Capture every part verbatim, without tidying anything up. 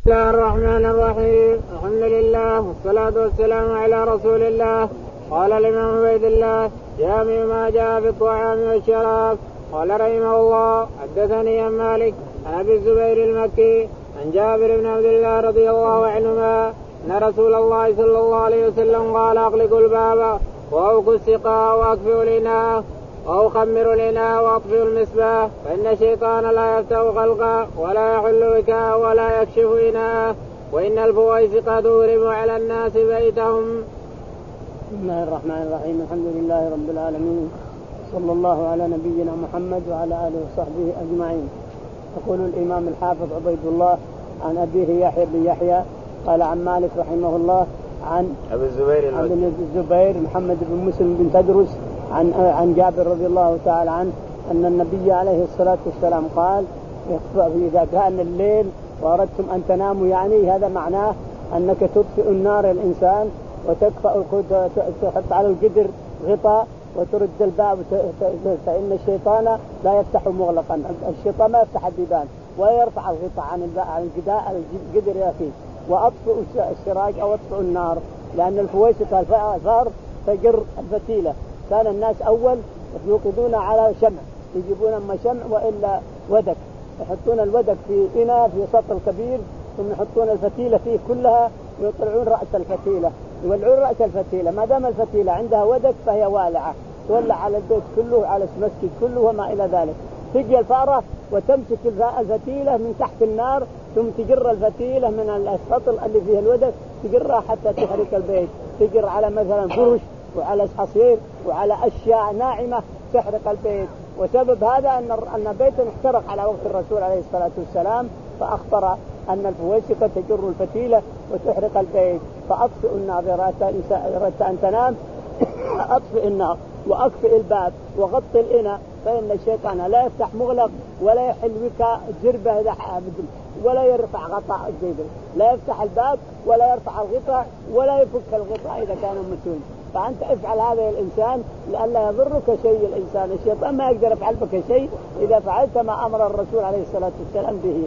بسم الله الرحمن الرحيم. الحمد لله والصلاة والسلام على رسول الله. قال الإمام عبيد الله جامع ما جاء في الطعام والشراب. قال رحمه الله حدثني عن مالك عن أبي الزبير المكي عن جابر بن عبد الله رضي الله عنهما أن رسول الله صلى الله عليه وسلم قال أغلقوا الباب وأوقوا السقاء وأكفئوا الإناء أو خمروا الإناء وأطفئوا المصباح فإن الشيطان لا يفتح خلقا ولا يحل وكاء ولا يكشف إناء وإن الفويسق تغرب على الناس بيتهم. بسم الله الرحمن الرحيم. الحمد لله رب العالمين صلى الله على نبينا محمد وعلى آله وصحبه أجمعين. يقول الإمام الحافظ عبيد الله عن أبيه يحيى بن يحيى قال عن مالك رحمه الله عن أبي الزبير عن الزبير محمد بن مسلم بن تدرس عن عن جابر رضي الله تعالى عنه أن النبي عليه الصلاة والسلام قال إذا كان الليل وأردتم أن تناموا يعني هذا معناه أنك تطفئ النار الإنسان وتكفأ تحط على القدر غطاء وترد الباب فإن الشيطان لا يفتح مغلقا. الشيطان ما يفتح البيبان ولا يرفع الغطاء عن عن القدر يا أخي. وأطفئ السراج أو أطفئ النار لأن الفويسق الفار تجر الفتيلة. كان الناس أول يوقدون على شمع يجيبون أما شمع وإلا ودك يحطون الودك في إناء في سطل كبير ثم يحطون الفتيلة فيه كلها ويطلعون رأس الفتيلة يولعون رأس الفتيلة. ما دام الفتيلة عندها ودك فهي والعة تولع على البيت كله على المسجد كله وما إلى ذلك. تجي الفارة وتمسك الفتيلة من تحت النار ثم تجر الفتيلة من السطل اللي فيه الودك تجرها حتى تحرق البيت. تجر على مثلا فرش وعلى حصير وعلى أشياء ناعمة تحرق البيت. وسبب هذا أن أن بيتا احترق على وقت الرسول عليه الصلاة والسلام فأخبر أن الفويسقة تجر الفتيلة وتحرق البيت. فأطفئ النار إذا أردت أن تنام أطفئ النار وأكفئ الباب وغطي الإناء فإن الشيطان لا يفتح مغلق ولا يحل وكاء جربة ولا يرفع غطاء الجبل لا يفتح الباب ولا يرفع الغطاء ولا يفك الغطاء إذا كان مسؤول. فأنت افعل هذا الإنسان لئلا يضرك شيء الإنسان. الشيطان ما يقدر يفعل بك شيء إذا فعلت ما أمر الرسول عليه الصلاة والسلام به.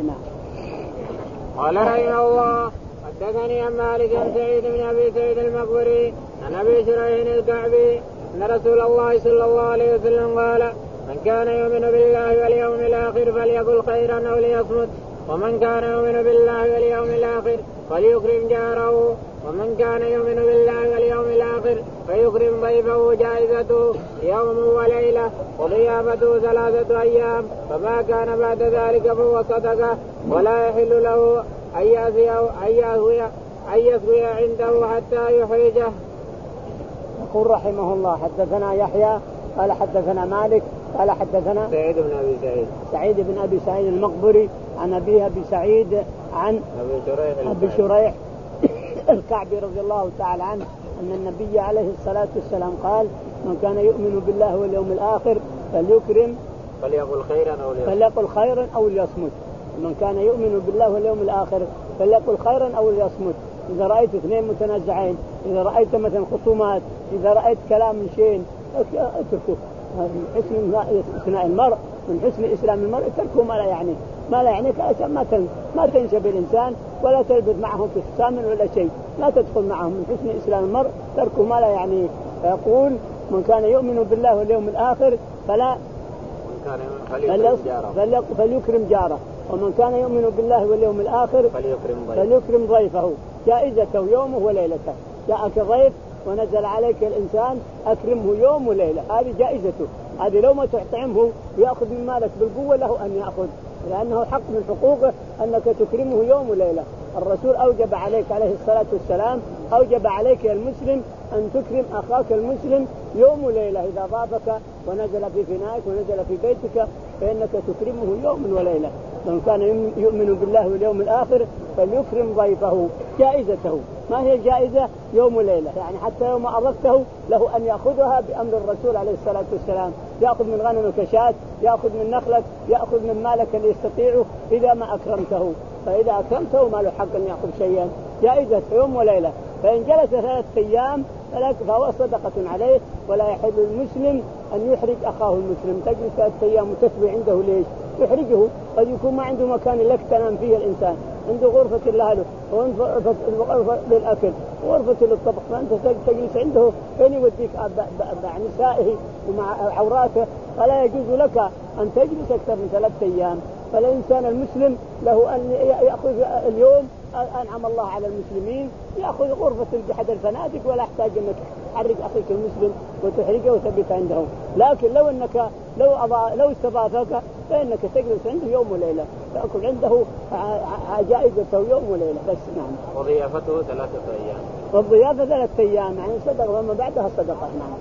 قال رحمه الله حدثني عن مالك عن سعيد بن أبي سعيد المقبري عن أبي شريح الكعبي أن رسول الله صلى الله عليه وسلم قال من كان يؤمن بالله واليوم الآخر فليقل خيرا أو ليصمت ومن كان يؤمن بالله واليوم الآخر فليكرم جاره ومن كان يؤمن بالله واليوم الآخر فيكرم ضيفه جائزته يوم وليلة وضيافته ثلاثة أيام فما كان بعد ذلك فهو صدقة ولا يحل له أن يسوي عنده حتى يحرجه. يقول رحمه الله حدثنا يحيى قال حدثنا مالك قال حدثنا سعيد بن أبي سعيد سعيد بن أبي سعيد المقبري عن أبيه أبي سعيد عن أبي شريح أبي شريح الكعبي رضي الله تعالى عنه أن النبي عليه الصلاة والسلام قال من كان يؤمن بالله واليوم الآخر فليكرم فليقل خيرا أو ليصمت فليقل خيرا أو ليصمت. من كان يؤمن بالله واليوم الآخر فليقل خيرا أو ليصمت. إذا رأيت اثنين متنازعين إذا رأيت مثلا خصومات إذا رأيت كلام شين اتركه. من حسن إسلام المرء من حسن إسلام المرء تركه ما لا يعني ما لا يعنيك عشان ما تن ما تنشب الإنسان ولا تلبث معهم في خصام ولا شيء. لا تدخل معهم. من حسن إسلام المرء تركه ما لا يعني. فيقول من كان يؤمن بالله واليوم الآخر فلا فليكرم جاره ومن كان يؤمن بالله واليوم الآخر فليكرم ضيفه, فليكرم ضيفه جائزته يومه وليلته. جاءك ضيف ونزل عليك الإنسان أكرمه يوم وليلة هذه جائزته. هذه لو ما تطعمه ويأخذ من مالك بالقوة له أن يأخذ لأنه حق من حقوقه أنك تكرمه يوم وليلة. الرسول أوجب عليك عليه الصلاة والسلام أوجب عليك يا المسلم أن تكرم أخاك المسلم يوم وليلة. إذا ضافك ونزل في فنائك ونزل في بيتك فإنك تكرمه يوم وليلة. من كان يؤمن بالله واليوم الآخر فليكرم ضيفه جائزته. ما هي الجائزة؟ يوم وليلة يعني حتى يوم أردته له أن يأخذها بأمر الرسول عليه الصلاة والسلام. يأخذ من غنمك شاة يأخذ من نخلك يأخذ من مالك اللي يستطيعه إذا ما أكرمته. فإذا أكرمته ما له حق أن يأخذ شيئا. جائزة يوم وليلة. فإن جلس ثلاثة أيام فهو صدقة عليه ولا يحل المسلم أن يحرج أخاه المسلم. تجلس ثلاثة أيام وتسوي عنده ليش؟ يحرجه. قد يكون ما عنده مكان لك تنام فيه الإنسان عنده غرفة لأهله وغرفة للأكل وغرفة للطبخ، فأنت تجلس عنده فين يوديك مع نسائه ومع عوراته؟ فلا يجوز لك أن تجلس أكثر من ثلاثة أيام. فالإنسان المسلم له أن يأخذ اليوم أنعم الله على المسلمين يأخذ غرفة بأحد الفنادق، ولا يحتاج أنك تحرك أخيك المسلم وتحرجه وتبيت عنده. لكن لو أنك لو أضع لو استضافك فإنك تجلس عنده يوم وليلة، تأكل عنده جائزته يوم وليلة بس. نعم. وضيافته ثلاثة أيام. والضيافة ثلاثة أيام يعني صدقة وما بعدها صدقة. نعم.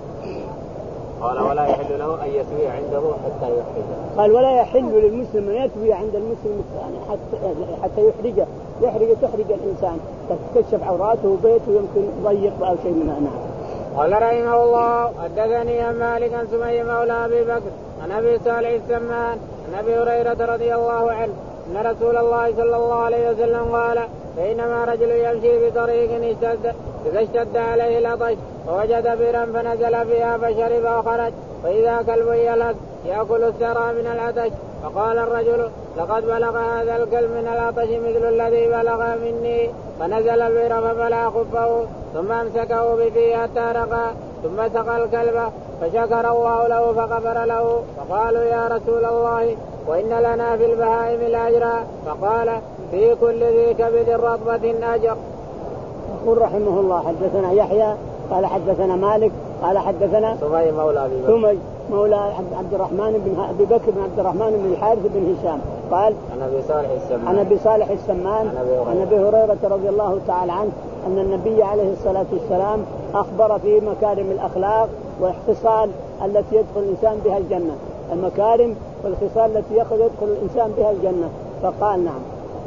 قال ولا يحل له أن يسوي عنده حتى يحرجه. قال ولا يحل للمسلم أن يسوي عند المسلم الثاني حتى حتى يحرجه يحرج تحرج الإنسان، تكشف عوراته وبيته يمكن ضيق أو شيء منها. نعم. قال رحمه الله حدثني عن مالك عن سمي مولى أبي بكر عن أبي صالح السمان عن أبي هريرة رضي الله عنه أن رسول الله صلى الله عليه وسلم قال بينما رجل يمشي بطريق اشتد إذا اشتد عليه العطش فوجد بئرا فنزل فيها فشرب وخرج فإذا كلب يلهث يأكل الثرى من العطش فقال الرجل لقد بلغ هذا الكلب من العطش مثل الذي بلغ مني، فنزل البئر فبلع خفه ثم امسكه بفيه حتى رقى ثم سقى الكلب فشكر الله له فغفر له. فقالوا يا رسول الله وإن لنا في البهائم الأجر، فقال في كل ذي كبد رطبة أجر. يقول رحمه الله حدثنا يحيى قال حدثنا مالك قال حدثنا سمي مولى أبي بكر سمي مولى عبد الرحمن بن أبي بكر بن عبد الرحمن بن الحارث بن هشام قال عن أبي صالح السمان عن أبي صالح السمان عن أبي هريرة رضي الله تعالى عنه أن النبي عليه الصلاة والسلام أخبر في مكارم الأخلاق والاختصال التي يدخل الإنسان بها الجنة، المكارم والخصال التي يدخل الإنسان بها الجنة. فقال نعم.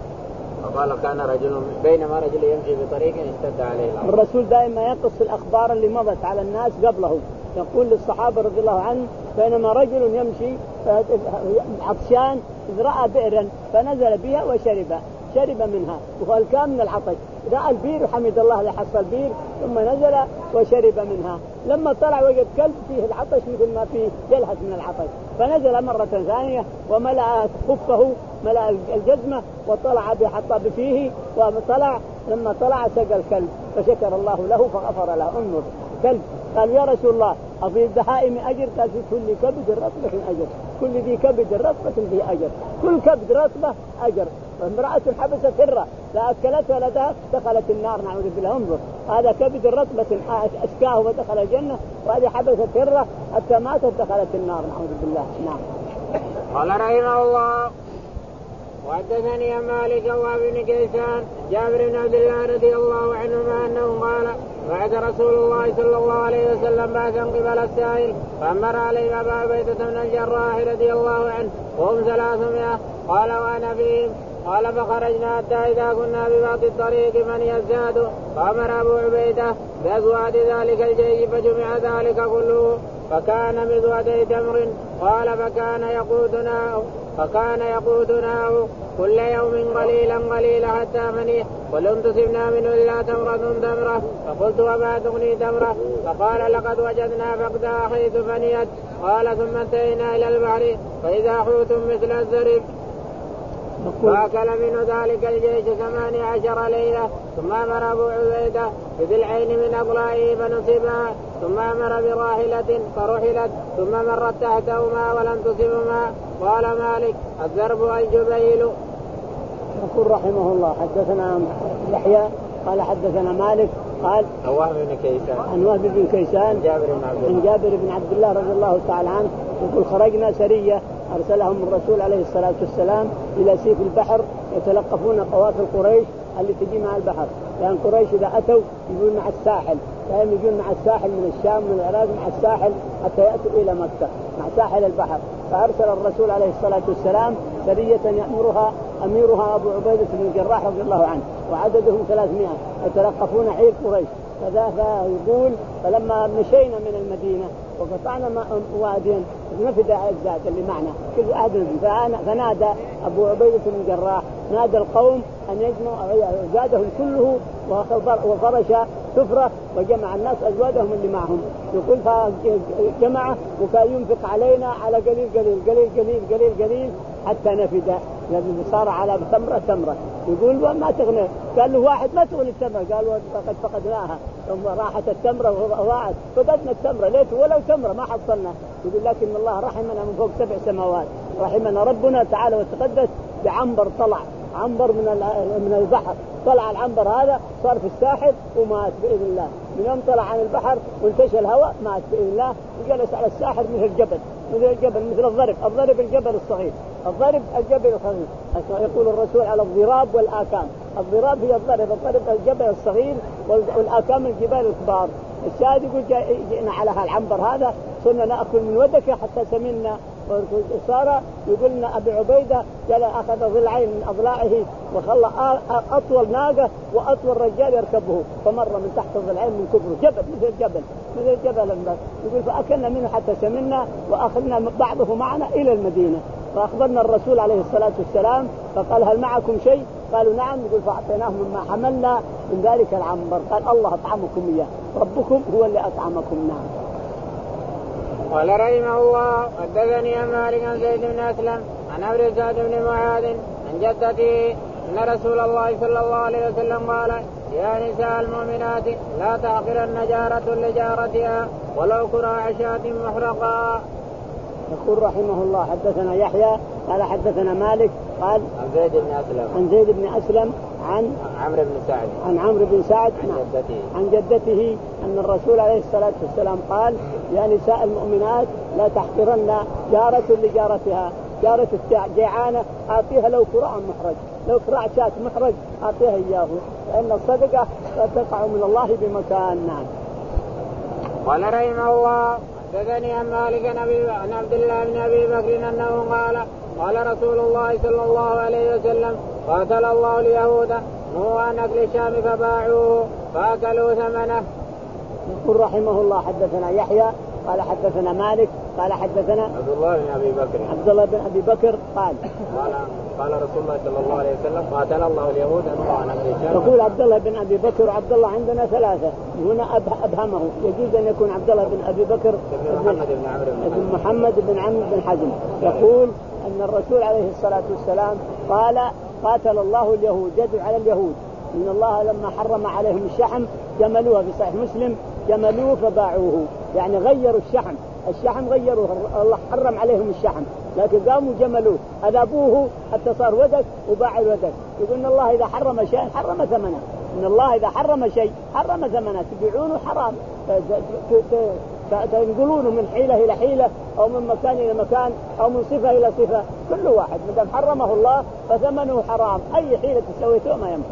فقال كان رجل بينما رجل يمشي بطريق اشتد عليه العطش. الرسول دائما يقص الأخبار اللي مضت على الناس قبله، يقول للصحابة رضي الله عنه بينما رجل يمشي عطشان إذ رأى بئرا فنزل بها وشرب شرب منها وهو كان من العطش، رأى البير وحمد الله لحصل البير ثم نزل وشرب منها. لما طلع وجد كلب فيه العطش مثل ما فيه يلهث من العطش، فنزل مرة ثانية وملأ خفه ملأ الجزمة وطلع بحطب فيه وطلع. لما طلع سقى الكلب فشكر الله له فغفر له. انظر كلب قال يا رسول الله أفي البهائم أجر؟ قال في كل كبد رطبة أجر، كل ذي كبد رطبة فيه أجر، كل كبد رطبة أجر. امرأة حبست هرة لا أكلت ولا دخلت النار نعوذ بالله. انظر هذا كبد رطبة أسكاه ودخل الجنة، وهذه حبست هرة حتى ماتت دخلت النار نعوذ بالله. نعم. قال رحمه الله وحدثني عن مالك وابن كيسان جابر بن عبد الله رضي الله عنهما أنه قال بعث رسول الله صلى الله عليه وسلم بعثا قبل السائل فأمر عليه أبا عبيدة بن الجراح رضي الله عنه وهم ثلاثمائة قال وأنا فيهم. قال فخرجنا حتى إذا كنا ببعض الطريق من يزداد فأمر أبو عبيدة بأزواد ذلك الجيش فجمع ذلك كله فكان مذودي تمر. قال فكان يقودنا فكان يقودناه كل يوم قليلا قليلا حتى منيه ولم تصبنا منه إلا تمرة تمرة. فقلت وما تغني تمرة؟ فقال لقد وجدنا فقدها حيث فنيت. قال ثم انتهينا إلى البحر فإذا حوت مثل الزرب فأكل منه ذلك الجيش ثمانية عشر ليلة. ثم أمر أبو عبيدة بذي العين من أضلاعه فنصبها ثم أمر براحلة فرحلت ثم مرت تحتهما ولم تصبهما. قال مالك الزرب الجبيل. يقول رحمه الله حدثنا يحيى قال حدثنا مالك قال عن وهب بن كيسان عن وهب بن كيسان جابر بن عبد الله عن جابر بن عبد الله رضي الله تعالى عنه يقول خرجنا سرية أرسلهم الرسول عليه الصلاة والسلام إلى سيف البحر يتلقفون قوافل قريش اللي تجي مع البحر، لأن يعني قريش إذا أتوا يجون مع الساحل، فهم يجون مع الساحل من الشام من العراق مع الساحل حتى يأتوا إلى مكة مع ساحل البحر. فأرسل الرسول عليه الصلاة والسلام سرية يأمرها أميرها أبو عبيدة بن الجراح رضي الله عنه وعددهم ثلاثمائة يتلقفون عير قريش. فذا يقول فلما مشينا من المدينة وقطعنا واديا نفد الزاد اللي معنا كل أحد فنادى أبو عبيدة بن الجراح نادى القوم أن يجمعوا زادهم كله وفرش سفرة وجمع الناس أزوادهم اللي معهم. يقول فجمع وكان ينفق علينا على قليل قليل قليل قليل قليل قليل حتى نفد، لأنه صار على تمرة تمرة يقول ما تغني. قال له واحد ما تغني التمرة، قال قد فقدناها ثم راحت التمرة وضاعت، فقدنا التمرة ليت ولو تمرة ما حصلنا. يقول لكن الله رحمنا من فوق سبع سماوات، رحمنا ربنا تعالى وتقدس بعنبر طلع، عنبر من من البحر طلع العنبر هذا صار في الساحل ومات بإذن الله. من يوم طلع عن البحر وانتشى الهواء مات بإذن الله، وجلس على الساحل مثل الجبل، مثل الجبل مثل الضرب، الضرب الجبل الصغير، الضرب الجبل الصغير. يقول الرسول على الضراب والآكام، الضراب هي الضرب، الضرب الجبل الصغير والآكام الجبال الكبار. الشاهد يقول جئنا على هالعنبر هذا صرنا نأكل من ودك حتى سمنا وصار. يقولنا أبي عبيدة جل أخذ ضلعين من أضلاعه وخلى أطول ناقة وأطول رجال يركبه، فمر من تحت الضلعين من كبره، جبل مثل الجبل مثل الجبل. يقول فأكلنا منه حتى سمنا وأخذنا بعضه معنا إلى المدينة. فأخبرنا الرسول عليه الصلاة والسلام فقال هل معكم شيء؟ قالوا نعم. يقول فأعطيناهم مما حملنا من ذلك العنبر. قال الله أطعمكم إياه، ربكم هو اللي أطعمكم. نعم. قال رحمه الله حدثني عن مالك عن زيد بن أسلم عن عمرو سعد بن معاذ عن جدته أن رسول الله صلى الله عليه وسلم قال يا نساء المؤمنات لا تحقرن جارة لجارتها ولو كراع شاة محرقا. يقول رحمه الله حدثنا يحيى قال حدثنا مالك قال عن زيد بن أسلم عن زيد بن أسلم عن عمرو بن سعد عن عمرو بن سعد عن جدته عن جدته أن الرسول عليه الصلاة والسلام قال يا نساء المؤمنات لا تحقرن جارة لجارتها، جارة الجيعانة أعطيها لو كراع محرج، لو كراع شاة محرج أعطيها إياه، فإن الصدقة تقع من الله بمكان. نعم. قال رحمه الله حدثني عن مالك عن عبد الله بن أبي بكر أنه قال قال رسول الله صلى الله عليه وسلم قاتل الله اليهود نهوا عن أكل الشام فباعوه فأكلوا ثمنه. يقول رحمه الله حدثنا يحيى قال حدثنا مالك قال حدثنا عبد الله بن أبي بكر عبد الله بن أبي بكر قال قال قال رسول الله صلى الله عليه وسلم قاتل الله اليهود نهوا عن أكل الشام. يقول عبد الله بن أبي بكر وعبد الله عندنا ثلاثة، هنا أبهمه، يجوز أن يكون عبد الله بن أبي بكر بن محمد بن عمرو بن محمد بن عمرو بن حزم. يقول أن الرسول عليه الصلاة والسلام قال قاتل الله اليهود، يدعو على اليهود إن الله لما حرم عليهم الشحم جملوه، في صحيح مسلم جملوه فباعوه، يعني غيروا الشحم، الشحم غيروه، الله حرم عليهم الشحم لكن قاموا جملوه أذابوه حتى صار ودك وباع الودك. يقول إن الله إذا حرم شيء حرم ثمنه، إن الله إذا حرم شيء حرم ثمنه، تبيعونه حرام، تنقلونه من حيلة إلى حيلة أو من مكان إلى مكان أو من صفة إلى صفة، كل واحد مدام حرمه الله فثمنه حرام، أي حيلة تسويته ما ينفع.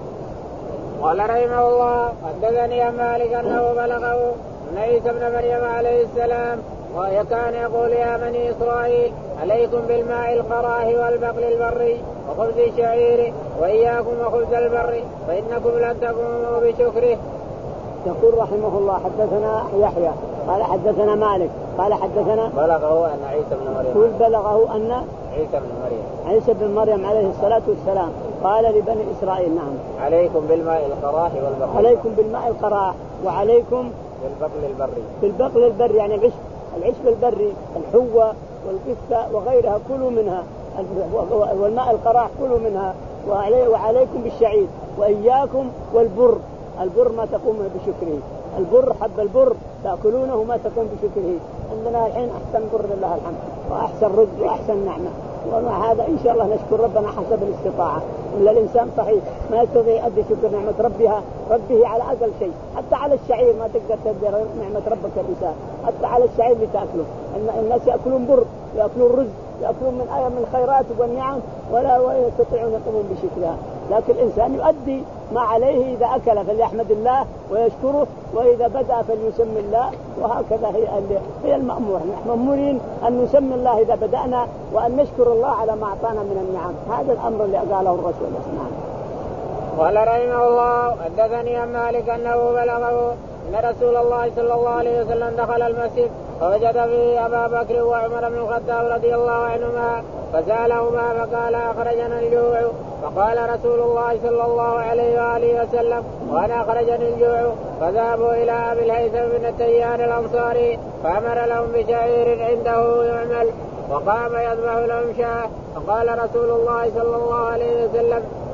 قال رحمه الله حدثني عن مالك أنه بلغه أن عيسى ابن مريم عليه السلام وكان يقول يا بني إسرائيل عليكم بالماء القراه والبقل البري وخبز الشعير وإياكم وخبز البر فإنكم لن تقوموا بشكره. يقول رحمه الله حدثنا يحيى قال حدثنا مالك قال حدثنا بلغه أن عيسى بن مريم يقول بلغه أن عيسى بن مريم عيسى بن مريم عليه الصلاة والسلام قال لبني إسرائيل نعم عليكم بالماء القراه والبقل عليكم بالماء القراه وعليكم بالبقل البري بالبقل البري يعني العشب العشب البري الحوة والقثة وغيرها كلوا منها، والماء القراح كلوا منها، وعليكم بالشعير وإياكم والبر، البر ما تقوم بشكره، البر حب البر تأكلونه ما تقوم بشكره. عندنا الحين أحسن بر لله الحمد وأحسن رزق وأحسن نعمة، ومع هذا إن شاء الله نشكر ربنا حسب الاستطاعة. إلا الإنسان صحيح ما يستطيع يؤدي شكر نعمة ربها ربه على أقل شيء، حتى على الشعير ما تقدر تقدر نعمة ربك الإنسان، حتى على الشعير بتأكله. الناس يأكلون بر يأكلون رزق يأكلون من آية من الخيرات والنعم ولا يستطيعون يقومون بشكرها، لكن الإنسان يؤدي ما عليه، إذا أكل فليحمد الله ويشكره، وإذا بدأ فليسمي الله، وهكذا هي هي المأمور. نحن مأمورين أن نسمي الله إذا بدأنا وأن نشكر الله على ما أعطانا من النعم، هذا الأمر اللي قاله الرسول صلى الله عليه وسلم. قال رحمه الله حدثني عن مالك أنه بلغه أن رسول الله صلى الله عليه وسلم دخل المسجد فوجد فيه أبا بكر وعمر بن الخطاب رضي الله عنهما فسألهما فقال أخرجنا الجوع، فقال رسول الله صلى الله عليه وآله وسلم وأنا أخرجني الجوع، فذهبوا إلى أبي الهيثم بن التيان الأنصاري فأمر لهم بشعير عنده يعمل وقام يذبح لهم شاة، فقال رسول الله صلى الله عليه وسلم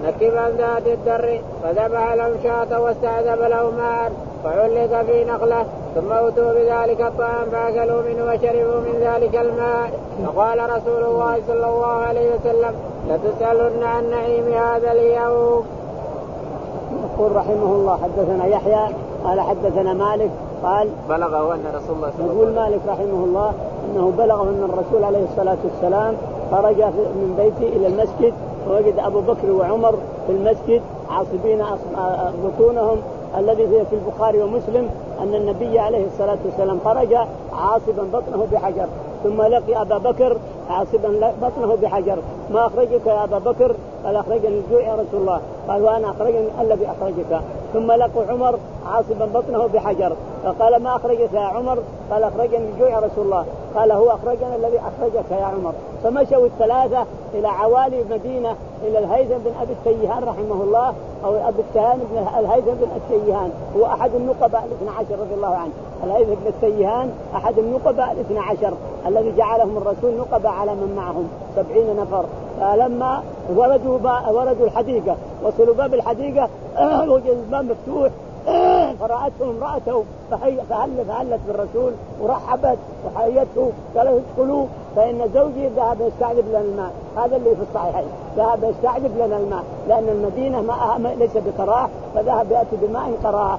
نكبا ذات الدر فذبح لهم شاة واستعذب له ماء فعلق في نخلة ثم أتوا بذلك الطعام فأكلوا منه وشربوا من ذلك الماء. فقال رسول الله صلى الله عليه وسلم لتسألن عن نعيم هذا اليوم. يقول رحمه الله حدثنا يحيى قال حدثنا مالك قال بلغه أن رسول الله صلى الله عليه وسلم يقول مالك رحمه الله أنه بلغه أن الرسول عليه الصلاة والسلام خرج من بيته إلى المسجد ووجد أبو بكر وعمر في المسجد عاصبين بطونهم الذي في البخاري ومسلم أن النبي عليه الصلاة والسلام خرج عاصبا بطنه بحجر ثم لقي أبا بكر عاصبا بطنه بحجر ما أخرجك يا أبا بكر؟ قال أخرجني الجوع يا رسول الله. قال وأنا أخرجني الذي أخرجك. ثم لقوا عمر عاصبا بطنه بحجر فقال ما أخرجك يا عمر؟ قال أخرجني الجوع يا رسول الله. قال هو أخرجنا الذي أخرجك يا عمر. فمشوا الثلاثة إلى عوالي المدينة إلى الهيثم بن أبي التيهان رحمه الله أو أبي التيهان بن الهيثم بن التيهان هو أحد النقباء الاثنى عشر رضي الله عنه. الهيثم بن التيهان أحد النقباء الاثنى عشر الذي جعلهم الرسول نقباء على من معهم سبعين نفر. فلما وردوا وردوا الحديقة وصلوا باب الحديقة وجد الباب مفتوح فرأته امرأته فهلت فهلت بالرسول ورحبت وحيته قالوا ادخلوا فإن زوجي ذهب يستعذب لنا الماء. هذا اللي في الصحيحين ذهب يستعذب لنا الماء لأن المدينة ماء ليس بقراء فذهب يأتي بماء قراء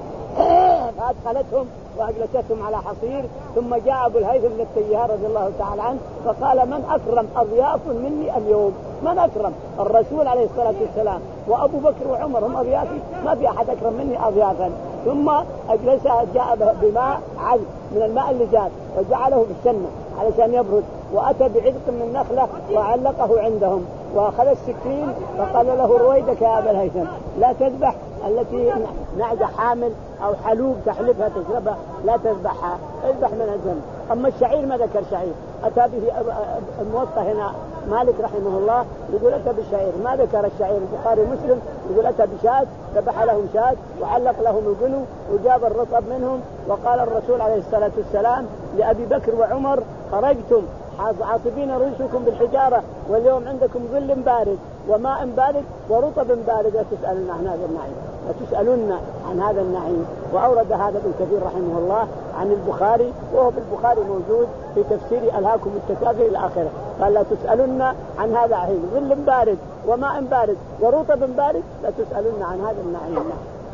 فأدخلتهم وأجلستهم على حصير. ثم جاء أبو الهيثم بن التيهان رضي الله تعالى عنه فقال من أكرم أضياف مني اليوم؟ من أكرم؟ الرسول عليه الصلاة والسلام وأبو بكر وعمر هم أضيافي ما في أحد أكرم مني أضيافا. ثم أجلسها جاء بماء عذب من الماء اللي جاء وجعله في السنة علشان يبرد وأتى بعذق من نخلة وعلقه عندهم وأخذ السكين فقال له رويدك يا أبا الهيثم لا تذبح التي نعجة حامل أو حلوب تحلبها تشربها لا تذبحها اذبح من الجنب. أما الشعير ما ذكر شعير أتى به الموطأ هنا مالك رحمه الله يقول أتى بالشعير ما ذكر الشعير. البخاري مسلم يقول أتى بشاة ذبح لهم شاة وعلق لهم الجنو وجاب الرطب منهم. وقال الرسول عليه الصلاة والسلام لأبي بكر وعمر خرجتم عاصبين رؤوسكم بالحجارة واليوم عندكم ظل بارد وماء بارد ورطب بارد لا تسألون عن هذا النعيم لا تسألون عن هذا النعيم. وأورد هذا ابن كثير رحمه الله عن البخاري وهو في البخاري موجود في تفسير ألهاكم التكاثر إلى آخره. قال لا تسألون عن هذا النعيم ظل بارد وماء بارد ورطب بارد لا تسألون عن هذا النعيم.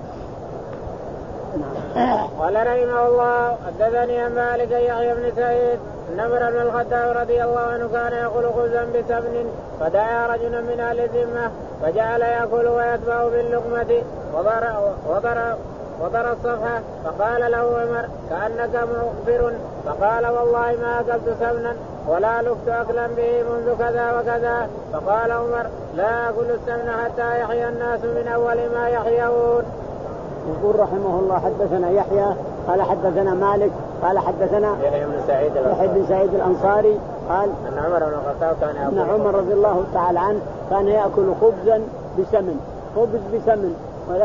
قال رحمه الله حدثني عن مالك يحيى بن سعيد أن عمر بن الخطاب رضي الله عنه كان يأكل خبزا بسمن فدعا رجلا من أهل الذمة فجعل يأكل ويتبع باللقمة وضرب وضرب الصفحة فقال له عمر كأنك مخبر فقال والله ما أكلت سمنا ولا لقت أكلا به منذ كذا وكذا. فقال عمر لا أكل السمن حتى يحيى الناس من أول ما يحيون. يقول رحمه الله حدثنا يحيى قال حدثنا مالك قال حدثنا يحيى بن سعيد يحيى بن سعيد الأنصاري قال أن عمر بن الخطاب كان يأكل أن عمر رضي الله تعالى عنه كان يأكل خبزا بسمن خبز بسمن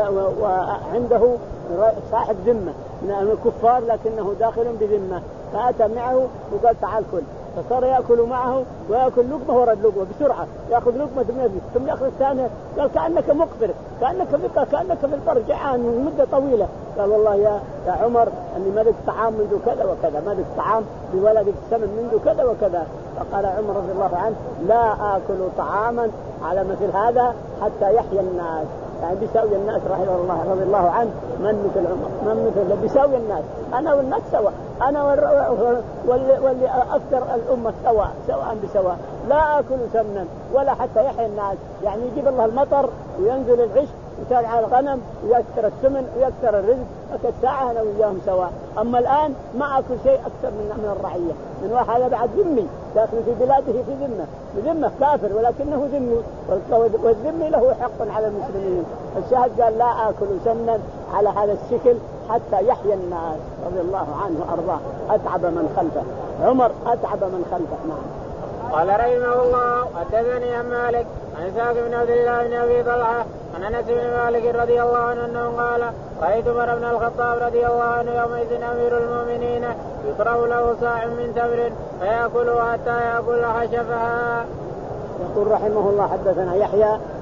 وعنده صاحب ذمة من الكفار لكنه داخل بذمة فأتى معه وقال تعال كل فصار يأكل معه ويأكل لقمة ورد لقمة بسرعة يأخذ لقمة ثم يأخذ الثانية قال كأنك مقبر كأنك بقى كأنك في البر جعان من مدة طويلة. قال والله يا يا عمر أني ملك طعام منذ كذا وكذا ملك طعام بولدك السمن منذ كذا وكذا. فقال عمر رضي الله عنه لا آكل طعاما على مثل هذا حتى يحيى الناس يعني بيساوي الناس رحمه الله رضي الله عنه من مثل عمر من مثل بيساوي الناس أنا والناس سوا أنا واللي, واللي أفطر الأمة سواء سواء بسواء لا أكل سمنا ولا حتى يحيى الناس يعني يجيب الله المطر وينزل العشب وترعى الغنم ويكثر السمن ويكثر الرزق فكت ساعة أنا وياهم سواء. أما الآن ما أكل شيء أكثر من من الرعية من واحد بعد ذمي داخل في بلاده في ذمة بذمة كافر ولكنه ذمي والذمي له حق على المسلمين. الشاهد قال لا آكل سمنا على هذا الشكل حتى يحيى الناس رضي الله عنه وأرضاه أتعب من خلفه عمر أتعب من خلفه. نعم. قال رحمه الله حدثني عن مالك عن إسحاق بن عبد الله بن أبي طلحة عن أنس بن مالك رضي الله عنه أنه قال رأيت عمر بن الخطاب رضي الله عنه يومئذ أمير المؤمنين يقرأ له صاع من تمر فيأكل حتى يأكل حشفها. يقول رحمه الله حدثنا يحيى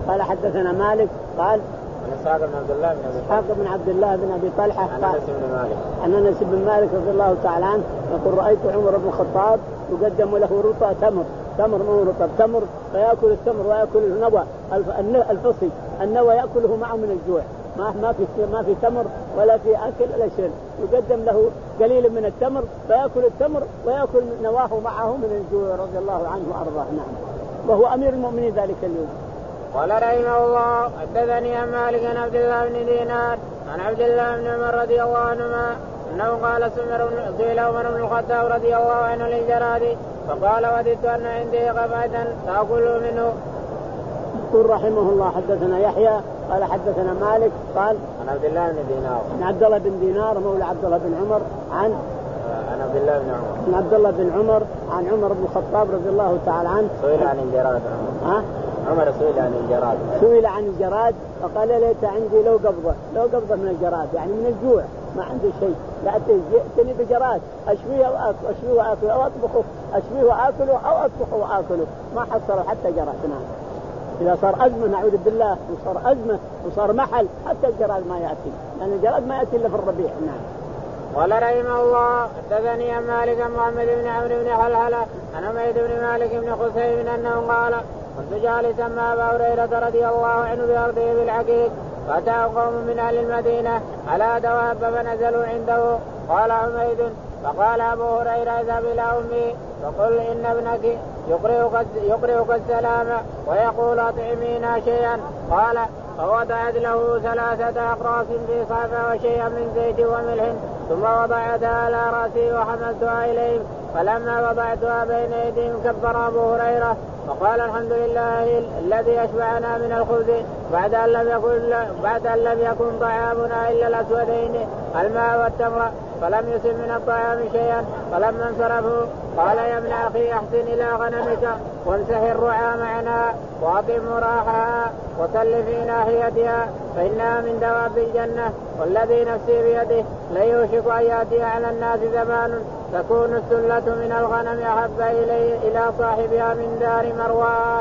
قال حدثنا مالك قال إسحاق بن عبد الله بن أبي إسحاق بن عبد الله بن أبي طلحة عن أنس بن مالك عن أنس بن مالك رضي الله تعالى عنه يقول رأيت عمر بن الخطاب يقدم له رطى تمر تمر مو رطب تمر فيأكل التمر ويأكل النوى الفصي النوى يأكله معه من الجوع ما ما في ما في تمر ولا في أكل ولا شرب يقدم له قليل من التمر فيأكل التمر ويأكل نواه معه من الجوع رضي الله عنه وأرضاه. نعم وهو أمير المؤمنين ذلك اليوم. قال رحمه الله حدثني عن مالك عن عبد الله بن دينار عن عبد الله بن عمر رضي الله عنهما أنه قال سئل عمر بن الخطاب رضي الله عنه للجراد فقال وددت أن عندي قبعة تأكل منه. يقول رحمه الله حدثنا يحيى قال حدثنا مالك قال عن عبد الله بن دينار عن عبد الله بن دينار مولى عبد الله بن عمر عن عن عبد الله بن عمر عن عبد الله بن عمر عن عمر بن الخطاب رضي الله تعالى عنه سئل عن الجراد ها عمر سئل عن الجراد سئل عن الجراد فقال ليت عندي لو قبضة لو قبضة من الجراد يعني من الجوع ما عندي شيء لا جئتني بجراد أشويه وآكل أشويه وآكل أو أطبخه أشويه وآكله أو أطبخه وآكله ما حصل حتى جراد. نعم إذا صار أزمة نعوذ بالله وصار أزمة وصار محل حتى الجراد ما يأتي لأن يعني الجراد ما يأتي إلا في الربيع. نعم. قال رحمه الله حدثني عن مالك محمد بن عمرو بن حلحلة عن حميد بن مالك بن خثيم أنه قال كنت جالسا مع أبي هريرة رضي الله عنه بأرضه بالعقيق فأتاه قوم من أهل المدينة على دواب فنزلوا عنده. قال حميد فقال أبو هريرة اذهب إلى أمي فقل إن ابنك يقرئك, يقرئك السلام ويقول أطعمينا شيئا. قال فوضعت له ثلاثة أقراص في صحفة وشيئا من زيت وملح ثم وضعتها على رأسي وحملتها إليه فلما وضعتها بين يديهم كبر أبو هريرة وقال الحمد لله الذي أشبعنا من الخبز بعد أن لم يكن بعد أن لم يكن طعامنا إلا الأسودين الماء والتمر فلم يسب من الطعام شيئا. فلما انصرفوا قال يا ابن أخي أحسن إلى غنمك وامسح الرعى معنا وأقم راحها وصل في ناحيتها فإنها من دواب الجنة والذي نفسي بيده ليوشك أن يأتي على الناس زمان تكون السلة من الغنم أحب إليه إلى صاحبها من دار مروان.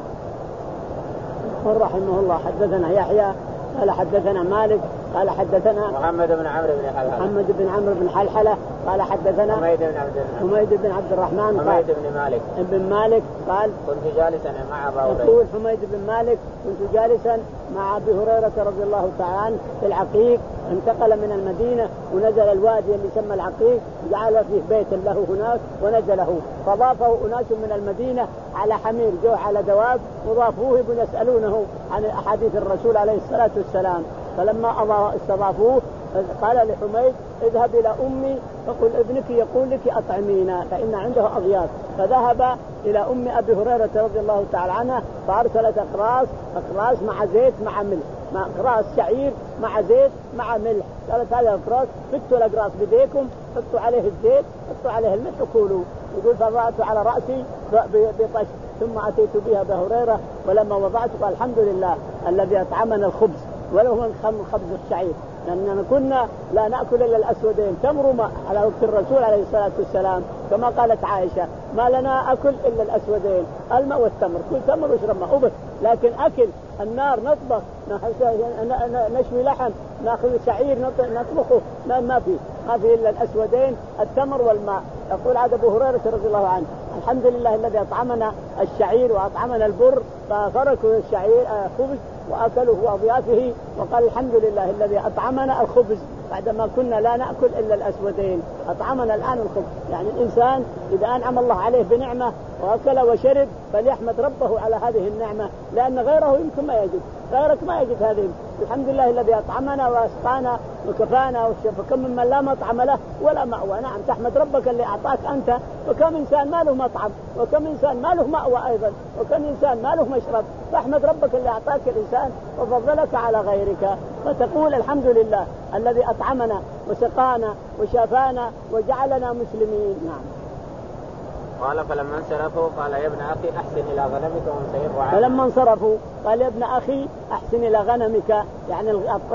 رحمه الله حدثنا يحيى قال حدثنا مالك قال حدثنا محمد بن عمرو بن حلحلة محمد بن عمرو بن حلحلة قال حدثنا حميد بن عبد حميد بن عبد الرحمن حميد بن مالك بن مالك قال كنت جالسا مع أبي هريرة يقول حميد بن مالك كنت جالسا مع أبي هريرة رضي الله تعالى عنه في العقيق انتقل من المدينة ونزل الوادي اللي يسمى العقيق جعل فيه بيت له هناك ونزله فضافه أناس من المدينة على حمير جو على دواب وضافوه يسألونه عن أحاديث الرسول عليه الصلاة والسلام. فلما استضافوه قال لحميد اذهب إلى أمي فقل ابنك يقول لك أطعمينا فإن عنده أضياف. فذهب إلى أم أبي هريرة رضي الله تعالى عنها فأرسلت أقراص أقراص مع زيت مع ملح مع أقراص شعير مع زيت مع ملح. قالت هذه الأقراص فتوا الأقراص بديكم حطوا عليه الزيت حطوا عليه الملح وكولوا. يقول فوضعت على رأسي بطش ثم أتيت بها أبي هريرة ولما وضعت قال الحمد لله الذي أطعمنا الخبز ولو هو خبز الشعير لأننا كنا لا نأكل إلا الأسودين تمر ما على وقت الرسول عليه الصلاة والسلام كما قالت عائشة ما لنا أكل إلا الأسودين الماء والتمر كل تمر واشرب ماء وبس. لكن أكل النار نطبخ نشوي لحم نأخذ شعير نطبخه ما في ما في إلا الأسودين التمر والماء. يقول عاد أبو هريرة رضي الله عنه الحمد لله الذي أطعمنا الشعير وأطعمنا البر فتركوا الشعير خبز وأكله وأضيافه وقال الحمد لله الذي أطعمنا الخبز بعدما كنا لا نأكل إلا الأسودين أطعمنا الآن الخبز. يعني الإنسان إذا أنعم الله عليه بنعمة وأكل وشرب فليحمد ربه على هذه النعمة لأن غيره يمكن ما يجد غيرك ما يجد هذه. الحمد لله الذي أطعمنا وأسقانا وكفانا فكم ممن لا مطعم له ولا مأوى. نعم تحمد ربك اللي أعطاك أنت وكم إنسان ما له مطعم وكم إنسان ما له مأوى أيضا وكم إنسان ما له مشرب. فاحمد ربك اللي أعطاك الإنسان وفضلك على غيرك فتقول الحمد لله الذي أطعمنا وسقانا وشافانا وجعلنا مسلمين. نعم. قال فلما انصرفوا قال يا ابن أخي أحسن إلى غنمك وامسح الرعى. فلما انصرفوا قال يا ابن أخي أحسن إلى غنمك يعني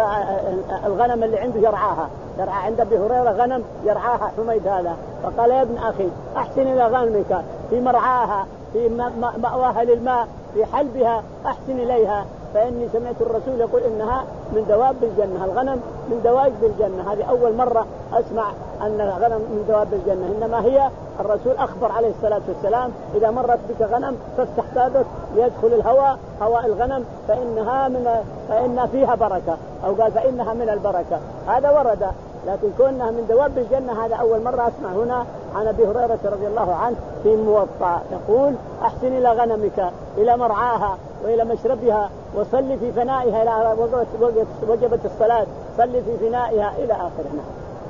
الغنم اللي عنده يرعاها يرعى عند أبي هريرة غنم يرعاها حميد هذا. فقال يا ابن أخي أحسن إلى غنمك في مرعاها في مأواها للماء في حلبها أحسن إليها فإني سمعت الرسول يقول إنها من دواب الجنة، الغنم من دواب الجنة. هذه أول مرة أسمع أن الغنم من دواب الجنة، إنما هي الرسول أخبر عليه الصلاة والسلام إذا مرت بك غنم فافتح بابك ليدخل الهواء هواء الغنم فإنها من فإن فيها بركة، أو قال فإنها من البركة. هذا ورد، لكن كونها من دواب الجنة هذا أول مرة أسمع هنا عن أبي هريرة رضي الله عنه في موطأ يقول أحسن إلى غنمك إلى مرعاها وإلى مشربها وصلي في فنائها إلى وجبت الصلاة صلي في فنائها إلى آخرنا.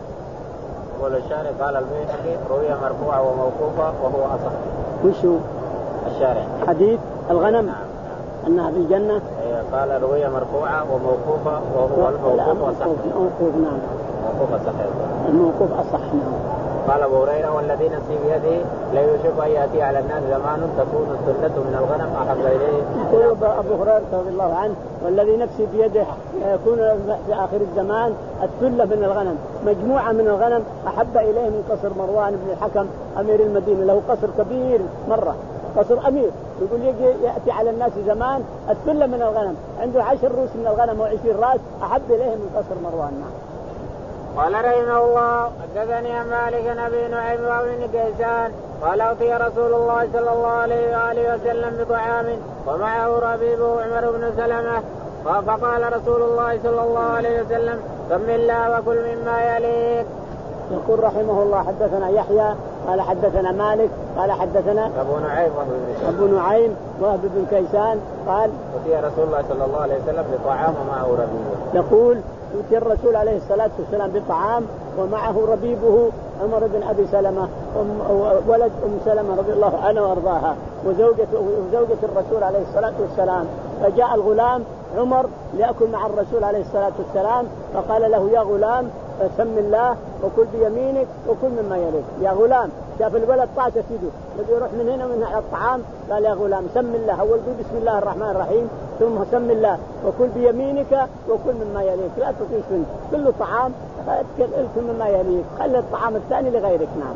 قول الشارع قال البيهقي روي مرفوعة وموقوفة وهو أصح. وشو الشارع حديث الغنم؟ نعم. أنها في الجنة. قال روي مرفوعة وموقوفة وهو الموقوف أصح. موقوف نعم. موقوف أصح. الموقوف أصح نعم. قال أبو هريرة والذي نفسي بيده لا يوشك أن يأتي على الناس زمان تكون السنة من الغنم أحب إليه. يقول أبو هريرة رضي الله عنه والذي نفسي بيده يكون في آخر الزمان السلة من الغنم مجموعة من الغنم أحب إليه من قصر مروان بن الحكم أمير المدينة، له قصر كبير مرة قصر أمير. يقول يجي يأتي على الناس زمان السلة من الغنم عنده عشر رؤوس من الغنم وعشرين رأس أحب إليه من قصر مروان. قال رحمه الله حدثني عن مالك نبي نعيم بن كيسان قال أعطي رسول الله صلى الله عليه وآله وسلم بطعام ومعه ربيبه عمر بن سلمة فقال رسول الله صلى الله عليه وسلم سم الله وكل مما يليك. يقول رحمه الله حدثنا يحيى قال حدثنا مالك قال حدثنا أبو نعيم أبو نعيم وهب بن كيسان قال أعطي رسول الله صلى الله عليه وسلم بطعام ومعه ربيبه. يقول أوتي الرسول عليه الصلاة والسلام بطعام ومعه ربيبه عمر بن أبي سلمة ولد أم سلمة رضي الله عنها وأرضاها وزوجة وزوجة الرسول عليه الصلاة والسلام. فجاء الغلام عمر ليأكل مع الرسول عليه الصلاة والسلام فقال له يا غلام سم الله وكل بيمينك وكل مما يليك. يا غلام شاف الولد طاش يده بده يروح من هنا ومن هنا على الطعام قال يا غلام سم الله. أول قول بسم الله الرحمن الرحيم ثم سم الله وكل بيمينك وكل مما يليك لا تطيش منه كله طعام كل مما يليك خلي الطعام الثاني لغيرك. نعم.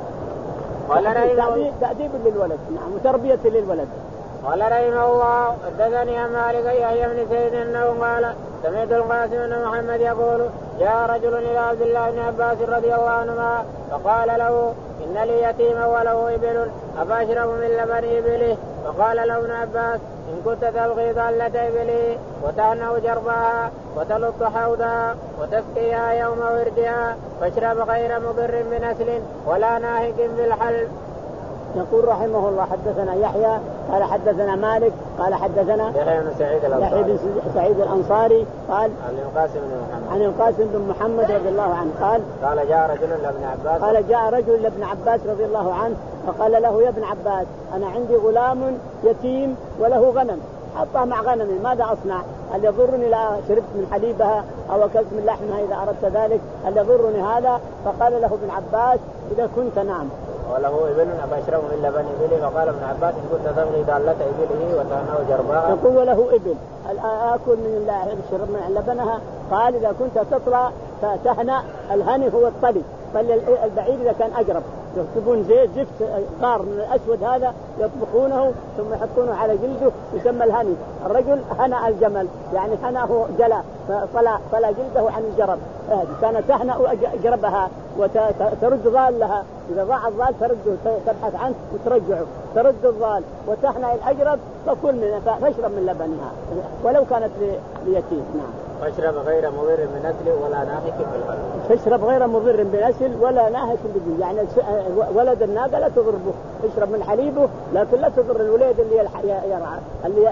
تأديب للولد نعم وتربية للولد. قال رحمه الله حدثني عن مالك يحيى بن سعيد انه قال سمعت القاسم بن محمد يقول جاء رجل الى عبد الله بن عباس رضي الله عنهما فقال له ان لي يتيما وله ابل افاشرب من لبن ابله. فقال له ابن عباس ان كنت تبغي ضالة ابله وتعنه جربها وتلط حوضها وتسقيها يوم وردها فاشرب غير مضر بنسل ولا ناهك بالحلب. يقول رحمه الله حدثنا يحيى قال حدثنا مالك قال حدثنا يحيى بن سعيد الأنصاري, بن سعيد الأنصاري قال عن القاسم بن محمد عن القاسم بن محمد رضي الله عنه قال قال جاء رجل لابن عباس قال جاء رجل لابن عباس رضي الله عنه فقال له يا ابن عباس أنا عندي غلام يتيم وله غنم حطها مع غنمي ماذا أصنع؟ هل يضرني لا شربت من حليبها أو أكلت من لحمها إذا أردت ذلك هل يضرني هذا؟ فقال له ابن عباس إذا كنت نعم وله ابن أبشره من لبن إبله. فقال ابن عباس إن كنت تبغي ضالة إبله وتعنه جربها. يقول وله ابن آكل من شرب من لبنها. قال إذا كنت تطلع فتهنأ الهني هو الطلي فالبعيد إذا كان أجرب يكتبون زيت زفت قار من الأسود هذا يطبخونه ثم يحطونه على جلده يسمى الهني. الرجل هنأ الجمل يعني هنأه جلا فلا فلا جلده عن الجرب. كانت تهنأ أجربها وترد ضالها إذا ضاع الضال ترده تبحث عنه وترجعه ترد الضال وتهنأ الأجرب فكل من فاشرب من لبنها ولو كانت ليتيم. نعم. فاشرب غير مضر بنسل ولا ناهك بالحلب. فاشرب غير مضر بنسل ولا ناهك بالحلب يعني ولد الناقة لا تضربه اشرب من حليبه لكن لا تضر الوليد اللي يرعى اللي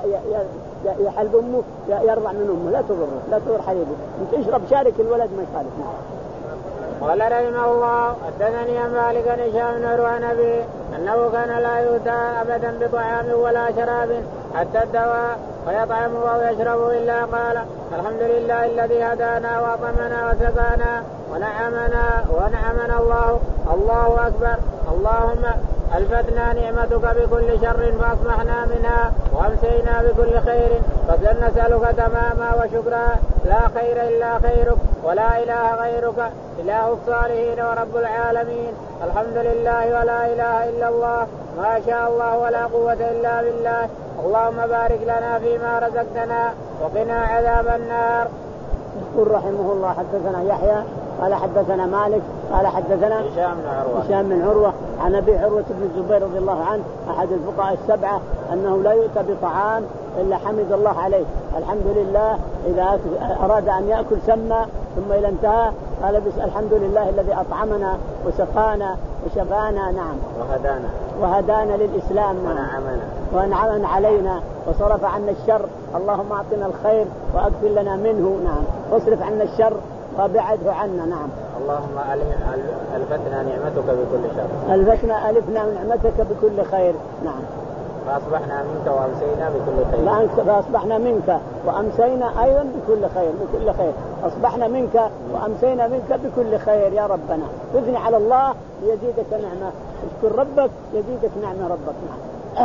يحلب أمه يرضع من أمه لا تضره لا تضر حليبه انت اشرب شارك الولد ما يخالف. قال رحمه الله حدثني عن مالك بن هشام بن عروة عن أبيه أنه كان لا يؤتى أبدا بطعام ولا شراب حتى الدواء فيطعمه أو يشربه إلا قال الحمد لله الذي هدانا وأطعمنا وسقانا ونعمنا ونعمنا الله الله أكبر اللهم ألفتنا نعمتك بكل شر فأصبحنا منها وأمسينا بكل خير فلن نسألك تماما وشكرا لا خير إلا خيرك ولا إله غيرك إله الصالحين ورب العالمين الحمد لله ولا إله إلا الله ما شاء الله ولا قوة إلا بالله اللهم بارك لنا فيما رزقتنا وقنا عذاب النار. يقول رحمه الله حدثنا يحيى قال حدثنا مالك قال حدثنا هشام بن عروة هشام بن عروة عن أبي عروة بن الزبير رضي الله عنه أحد الفقهاء السبعة أنه لا يؤتى بطعام إلا حمد الله عليه الحمد لله إذا أراد أن يأكل سمى ثم إلى انتهى قال بس الحمد لله الذي أطعمنا وسقانا وشفانا نعم وهدانا وهدانا للإسلام نعم ونعمنا وأنعم علينا وصرف عنا الشر اللهم أعطنا الخير وأغفر لنا منه نعم واصرف عنا الشر وابعده عنا نعم. اللهم ألفتنا نعمتك بكل شر ألفتنا ألفنا نعمتك بكل خير نعم. فأصبحنا منك وأمسينا بكل خير فأصبحنا منك وأمسينا أيضا بكل خير بكل خير أصبحنا منك وأمسينا منك بكل خير يا ربنا. تثني على الله ليزيدك نعمة اشكر ربك يزيدك نعمة ربك نعم.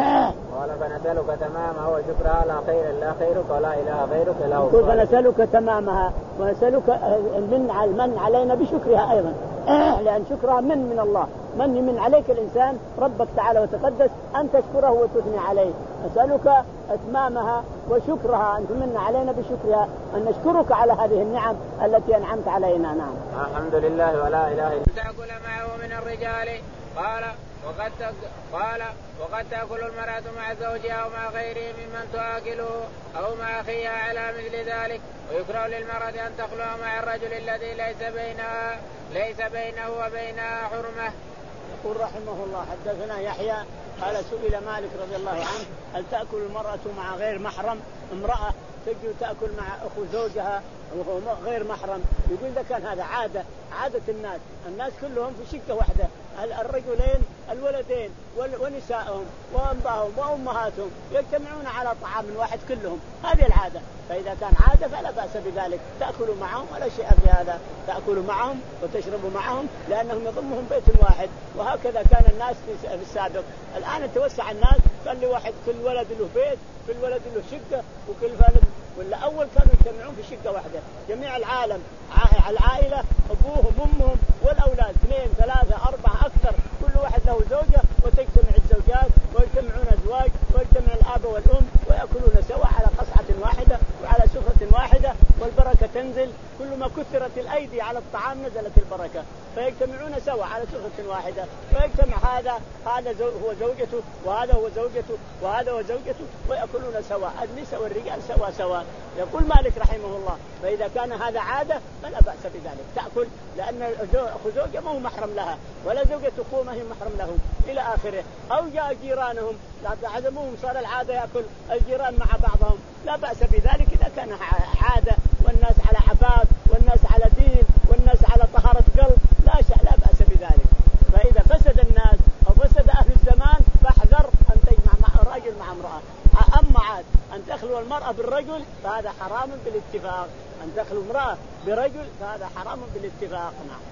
قال فنسألك تمامها وشكرها لا خير إلا خيرك ولا إله غيرك إله الصالحين. فنسألك تمامها ونسألك المن على المن علينا بشكرها أيضا لأن شكرها من من الله من يمن عليك الإنسان ربك تعالى وتقدس أن تشكره وتثني عليه. نسألك أتمامها وشكرها أن تمن علينا بشكرها أن نشكرك على هذه النعم التي أنعمت علينا نعم. الحمد لله ولا إله إلا تأكل معه من الرجال قال وقد قال وقد تأكل المرأة مع زوجها ومع غيره ممن تآكله أو مع أخيها على مثل ذلك ويكره للمرأة أن تخلو مع الرجل الذي ليس بينها ليس بينه وبينها حرمة. يقول رحمه الله حدثنا يحيى قال سئل مالك رضي الله عنه هل تأكل المرأة مع غير محرم؟ امرأة تجي تأكل مع أخو زوجها وهو غير محرم يقول إذا كان هذا عادة عادة الناس الناس كلهم في شقة واحدة الرجلين الولدين ونسائهم وأنباهم وأمهاتهم يجتمعون على طعام واحد كلهم هذه العادة. فإذا كان عادة فلا بأس بذلك تأكلوا معهم ولا شيء في هذا تأكلوا معهم وتشربوا معهم لأنهم يضمهم بيت واحد. وهكذا كان الناس في السابق. الآن توسع الناس كل واحد كل ولد له بيت كل ولد له شقة وكل فلد ولا أول كانوا يجتمعون في شقة واحدة جميع العالم العائلة أبوهم أمهم والأولاد اثنين ثلاثة أربعة أكثر كل واحد له زوجة وتجتمع الزوجات ويجتمعون أزواج ويجتمع الآب والأم ويأكلون سوا على قصعة واحدة وعلى سفرة واحدة والبركة تنزل. كل ما كثرت الأيدي على الطعام نزلت البركة فيجتمعون سوا على سفرة واحدة ويجتمع هذا هذا هو زوجته وهذا هو زوجته وهذا هو زوجته ويأكلون سوا النساء والرجال سوا سوا. يقول مالك رحمه الله فإذا كان هذا عادة فلا بأس بذلك تأكل لأن أخو زوجة ما هو محرم لها ولا زوجة أخوه ما هي محرم لهم إلى آخره. أو جاء جيرانهم لا عزموهم صار العادة يأكل الجيران مع بعضهم لا بأس بذلك إذا كان عادة والناس على عفاف والناس على دين والناس على طهارة قلب لا شيء لا بأس بذلك. فإذا فسد الناس أو فسد أهل الزمان فاحذر أن تجمع مع رجل مع امرأة. أما عاد أن تخلو المرأة بالرجل فهذا حرام بالاتفاق أن تخلو امرأة برجل فهذا حرام بالاتفاق نعم.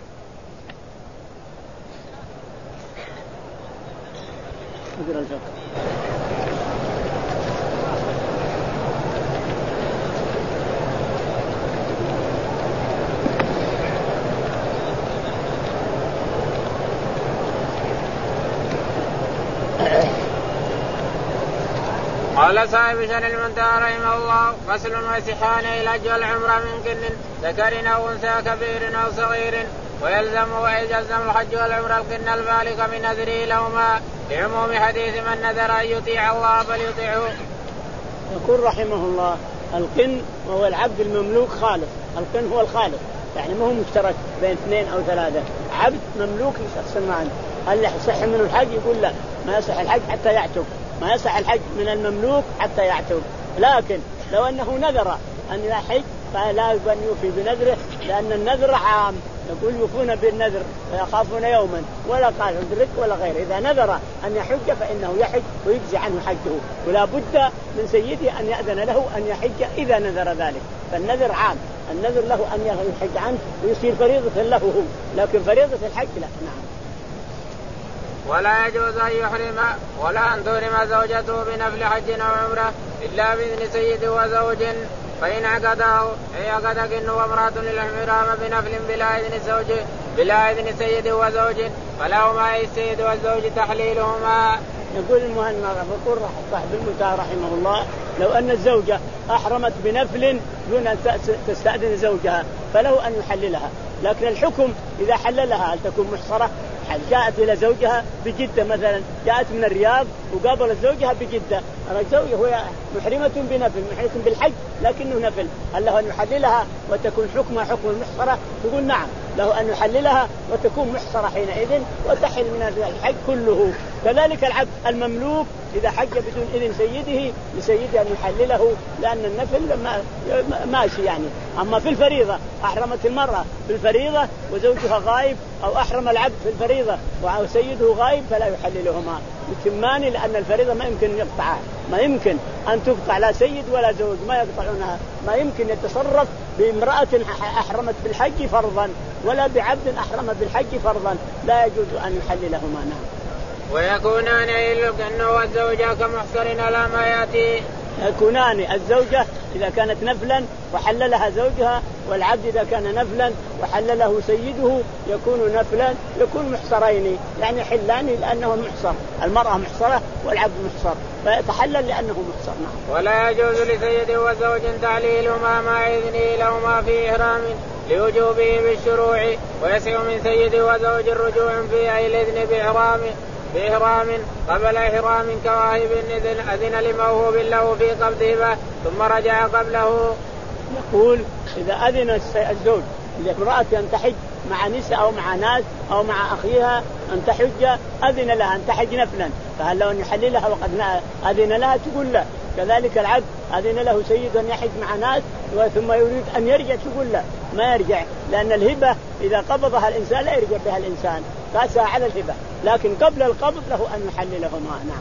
قال صاحب شرح المنتهى رحمه الله فصل ويصحان الحج والعمرة من كن ذكر أو أنثى كبير أو صغير ويلزم ويجزم الحج والعمرة الكن البالغ من نذره لهما لعموم حديث من نذر أن يطيع الله فليطيعه. يقول رحمه الله القن وهو العبد المملوك خالص. القن هو الخالق يعني ما هو مشترك بين اثنين أو ثلاثة عبد مملوك لشخص معين. هل يصح منه الحج؟ يقول لا ما يصح الحج حتى يعتق ما يصح الحج من المملوك حتى يعتق. لكن لو أنه نذر أن يحج فلا يجب أن يوفي بنذره لأن النذر عام. يقول يوفون بالنذر ويخافون يوما ولا قال ادرك ولا غير. إذا نذر أن يحج فإنه يحج ويجزي عنه حجه ولا بد من سيده أن يأذن له أن يحج إذا نذر ذلك. فالنذر عام النذر له أن يحج عنه ويصير فريضة له هو لكن فريضة الحج لا. نعم. ولا يجوز أن يحرم ولا أن تحرم زوجته بنفل حج أو عمرة إلا بإذن سيد وزوج، فإن عقده أي عقدك إنه وامرأة للإحرام بنفل بلا إذن زوج بلا إذن سيد وزوج فلهما أي السيد والزوج تحليلهما. يقول المهندس يقول صاحب المتاع رحمه الله لو أن الزوجة أحرمت بنفل دون أن تستأذن زوجها فله أن يحللها، لكن الحكم إذا حللها هل تكون محصرة؟ جاءت إلى زوجها بجدة مثلا، جاءت من الرياض وقابلت زوجها بجدة، الزوج هو محرمة بنفل محرمة بالحج لكنه نفل، هل له أن يحللها وتكون حكمها حكم المحصرة؟ تقول نعم له أن يحللها وتكون محصرة حينئذ وتحل من الحج كله. كذلك العبد المملوك إذا حج بدون إذن سيده لسيده أن يحلله لأن النفل ماشي يعني. أما في الفريضة أحرمت المرأة في الفريضة وزوجها غائب أو أحرم العبد في الفريضة وسيده غائب فلا يحللهما يتمان، لأن الفريضة ما يمكن يقطعها، ما يمكن أن تقطع لا سيد ولا زوج ما يقطعونها، ما يمكن يتصرف بامرأة أحرمت بالحج فرضا ولا بعبد أحرم بالحج فرضا، لا يجوز أن يحللهما. نعم. ويكونان إنه والزوجة كمحصر على ما يأتي. يكونان الزوجة إذا كانت نفلا وحللها زوجها، والعبد إذا كان نفلا وحلله سيده يكون نفلا يكون محصرين يعني حلان لأنه محصر، المرأة محصرة والعبد محصر فيتحلل لأنه محصر. نعم. ولا يجوز لسيد وزوج تعليلهما مع إذنه لهما في إحرام لوجوبه بالشروع، ويسع من سيد وزوج الرجوع في أي الإذن بإحرام بإحرام قبل إحرام كواهب إذن أذن لموهوب له في قبضه ثم رجع قبله. يقول إذا أذن الزوج لامرأة أن تحج مع نساء أو مع ناس أو مع أخيها أن تحج أذن لها أن تحج نفلا فهل لو أن يحللها وقد أذن لها تقول لا. كذلك العبد أذن له سيد أن يحج مع ناس ثم يريد أن يرجع تقول لا ما يرجع، لأن الهبة إذا قبضها الإنسان لا يرجع بها الإنسان قاسها على الهبة، لكن قبل القبض له أن يحللهما. نعم.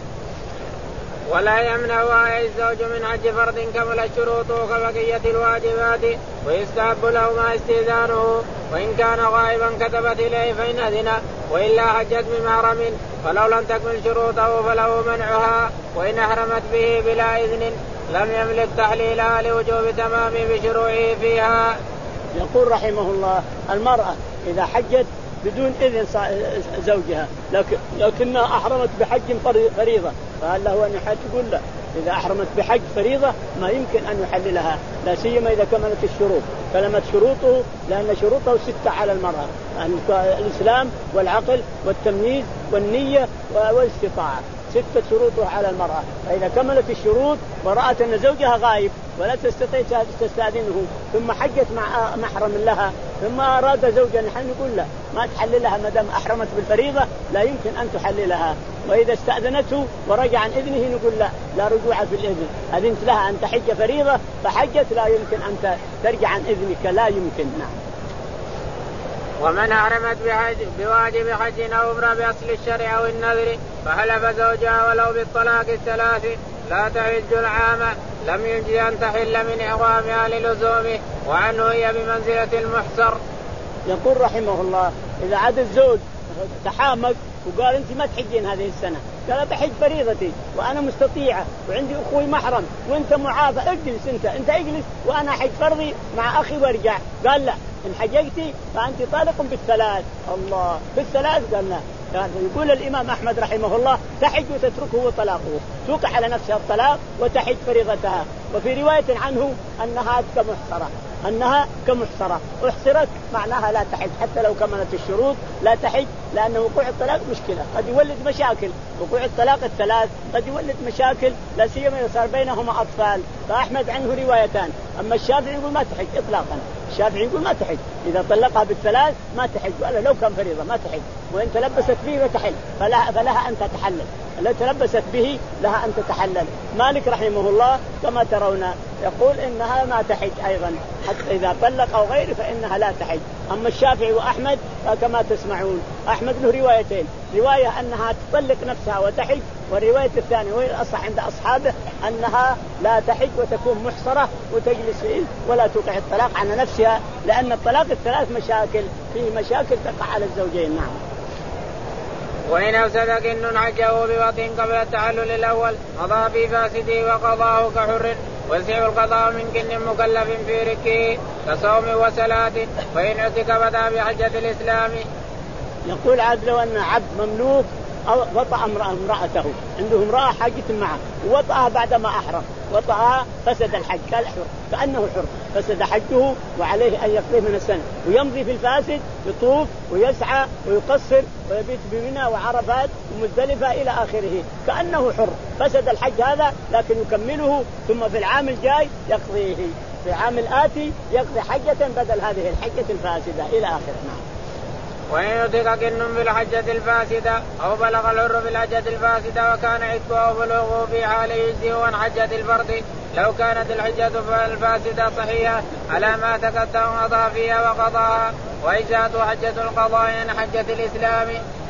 ولا يمنع الزوج من حج فرض كمل الشروط كبقية الواجبات، ويستحب لهما استئذانه، وإن كان غائبا كتبت إليه فإن أذن، وإلا حجت بمحرم فلو لم تكمل شروطه فله منعها، وإن أحرمت به بلا إذن لم يملك تحليلها لوجوب تمام بشروعه فيها. يقول رحمه الله المرأة إذا حجت بدون إذن زوجها لكن لكنها أحرمت بحج فريضة فهل له أن يحج؟ تقول لا. إذا أحرمت بحج فريضة ما يمكن أن يحللها لا سيما إذا كملت الشروط، كلمت شروطه لأن شروطه ستة على المرأة، الإسلام والعقل والتمييز والنية والاستطاعة، ستة شروطه على المرأة، فإذا كملت الشروط ورأت أن زوجها غايب ولا تستطيع تستأذنه ثم حجت مع محرم لها ثم أراد زوجا نحن نقول لا ما تحللها ما دام أحرمت بالفريضة لا يمكن أن تحللها. وإذا استأذنته ورجع عن إذنه نقول لا لا رجوع في الإذن، أذنت لها أن تحج فريضة فحجت لا يمكن أن ترجع عن إذنك لا يمكن. نعم. ومن أحرمت بحج بواجب حج أو عمرة بأصل الشرع أو النذر فحلف زوجها ولو بالطلاق الثلاث لا تحج العام لم يجز أن تحل من إحرامها للزومه، وعنه هي بمنزلة المحصر. يقول رحمه الله إذا عاد الزوج تحامق وقال أنت ما تحجين هذه السنة، قال بحج فريضتي وأنا مستطيعة وعندي أخوي محرم وأنت معافى اجلس أنت أنت اجلس وأنا حج فرضي مع أخي وارجع، قال لا إن حججتي فأنت طالق بالثلاث. الله بالثلاث قال لا. يعني يقول الإمام أحمد رحمه الله تحج وتتركه وطلاقه، توقع على نفسها الطلاق وتحج فريضتها. وفي رواية عنه أنها كمحصرة أنها كمحصرة أحصرت معناها لا تحج حتى لو كملت الشروط لا تحج، لأن وقوع الطلاق مشكلة قد يولد مشاكل، وقوع الطلاق الثلاث قد يولد مشاكل لا سيما إذا صار بينهما أطفال. فأحمد عنه روايتان، أما الشافعي يقول ما تحج إطلاقا، الشافعي يقول ما تحج إذا طلقها بالثلاث ما تحج ولا لو كان فريضة ما تحج، وإن تلبست به وتحل فلها, فلها أن تتحلل، لو تلبست به لها أن تتحلل. مالك رحمه الله كما ترون يقول إنها ما تحج أيضا حتى إذا طلق أو غيره فإنها لا تحج. أما الشافعي وأحمد فكما تسمعون أحمد له روايتين، رواية أنها تطلق نفسها وتحج، والرواية الثانية وهي الأصح عند أصحابه أنها لا تحج وتكون محصرة وتجلس فيه ولا توقع الطلاق على نفسها، لأن الطلاق الثلاث مشاكل فيه مشاكل تقع على الزوجين. نعم. وإن أفسد كن حجه بوطن قبل التحلل الأول قضى في فاسده وقضاه كحر، ويسع القضاء من كن مكلف في ركه كصوم وصلاة، فإن اعتق بدا بحجة الإسلام. يقول عاد لو أن عبد مملوك أو وطأ امرأته، عنده امرأة حاجة معه ووطأها بعدما أحرم، وطأها فسد الحج كأنه حر، فسد حجه وعليه أن يقضيه من السنة، ويمضي في الفاسد يطوف ويسعى ويقصر ويبيت بمنى وعرفات ومزدلفة إلى آخره كأنه حر، فسد الحج هذا لكن يكمله ثم في العام الجاي يقضيه، في العام الآتي يقضي حجة بدل هذه الحجة الفاسدة إلى آخره. نعم. وإن يعتق كن بالحجة الفاسدة أو بلغ الحر بالحجة الفاسدة وكان عتقه أو بلوغه في حال يجزئه عن حجة الفرد لو كانت الحجة الفاسدة صحيحة على ما تقدم قضى فيها وقضاها، وإجزاءته حجة القضاء عن حجة الإسلام.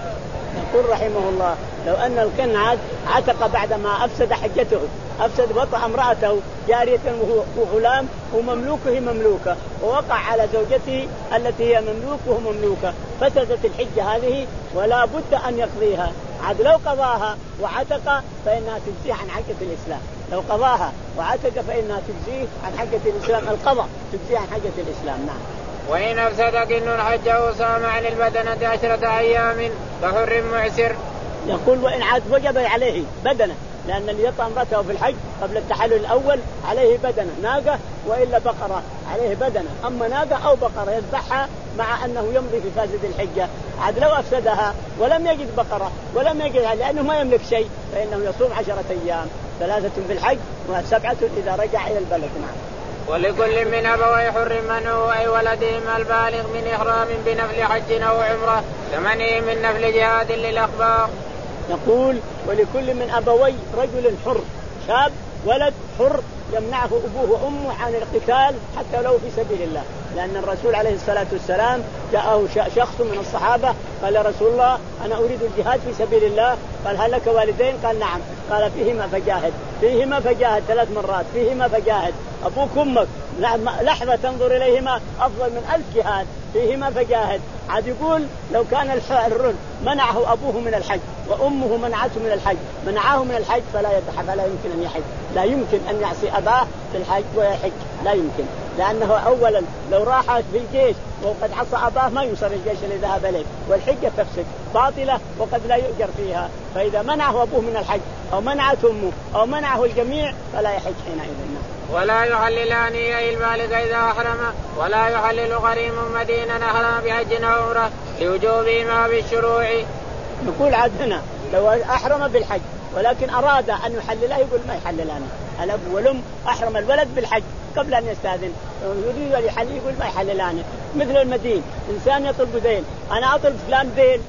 يقول رحمه الله لو أن الكن عتق بعد ما أفسد حجته، أفسد وطأ امرأته جارية وغلام ومملوكه مملوكة، ووقع على زوجته التي هي مملوكه مملوكة، فسدت الحجة هذه ولا بد أن يقضيها. عاد لو قضاها وعتق فإنها تجزيه عن حجة الإسلام، لو قضاها وعتق فإنها تجزيه عن حجة الإسلام، القضاء تجزيه عن حجة الإسلام. نعم. وإن أفسد كن حجه صام عن البدنة عشرة أيام كحر معسر. يقول وإن عاد وجب عليه بدنة، لأن اللي يطأ امرأته في الحج قبل التحلل الأول عليه بدنة ناقة وإلا بقرة، عليه بدنة، أما ناقة أو بقرة يذبحها مع أنه يمضي في فاسد الحجة. عاد لو أفسدها ولم يجد بقرة ولم يجد لأنه ما يملك شيء فإنه يصوم عشرة أيام، ثلاثة في الحج وسبعة إذا رجع إلى البلد. نعم. ولكل من أبوي حر منه أي ولدهما البالغ من إحرام بنفل حج أو عمرة كمنه من نفل جهاد للأخبار. يقول ولكل من أبوي رجل حر، شاب ولد حر يمنعه أبوه وأمه عن القتال حتى لو في سبيل الله، لأن الرسول عليه الصلاة والسلام جاءه شخص من الصحابة قال يا رسول الله أنا أريد الجهاد في سبيل الله، قال هل لك والدين؟ قال نعم، قال فيهما فجاهد، فيهما فجاهد ثلاث مرات، فيهما فجاهد، أبوك أمك لحظة تنظر إليهما أفضل من ألف جهاد، فيهما فجاهد. عاد يقول لو كان الحر منعه أبوه من الحج وأمه منعته من الحج، منعه من الحج فلا يتحف، لا يمكن أن يحج، لا يمكن أن يعصي أباه في الحج ويحج، لا يمكن، لأنه أولا لو راح في الجيش وقد عصى أباه ما يوصل الجيش اللي ذهب إليه، والحجة تفسد باطلة وقد لا يؤجر فيها، فإذا منعه أبوه من الحج أو منعت أمه أو منعه الجميع فلا يحج حينئذ. ولا يحللان أي البالغ إذا أحرم، ولا يحلل غريم مدينة أحرم بحج أو عمرة لوجوبهما بالشروع. نقول عاد هنا لو أحرم بالحج ولكن أراد أن يحلله يقول ما يحللان، الأب والأم أحرم الولد بالحج قبل أن يستأذن يريد أن يحلل يقول ما يحللان. مثل المدين إنسان يطلب دين، أنا أطلب فلان دين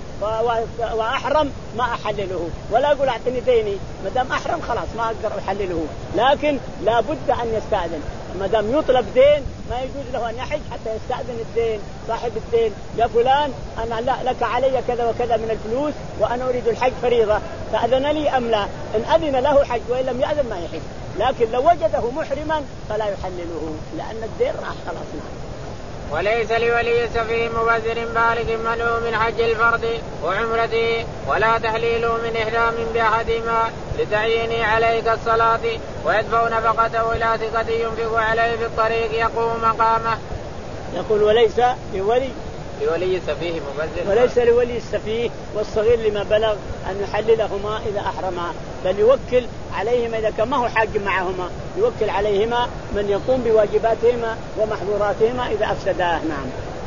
وأحرم ما أحلله، ولا أقول أعطني ديني، مدام أحرم خلاص ما أقدر أحلله، لكن لا بد أن يستأذن، مدام يطلب دين ما يجوز له أن يحج حتى يستأذن الدين صاحب الدين، يا فلان أنا لا لك علي كذا وكذا من الفلوس وأنا أريد الحج فريضة فأذن لي أم لا؟ إن أذن له حج وإن لم يأذن ما يحج، لكن لو وجده محرما فلا يحلله لأن الدين راح خلاص. وليس لولي سفيه مبذر بالغ منه من حج الفرد وعمرته ولا تحليل من إحرام بأحدهما لتعيين عليك الصلاة ويدفع نفقته إلى ثقة ينفق عليه في الطريق يقوم مقامه. يقول وليس لولي لولي سفيه مبذر وليس لولي السفيه والصغير لما بلغ أن يحللهما إذا أحرما، بل يوكل عليهما إذا كان ما هو حاج معهما، يوكل عليهما من يقوم بواجباتهما ومحظوراتهما إذا أفسداه. نعم.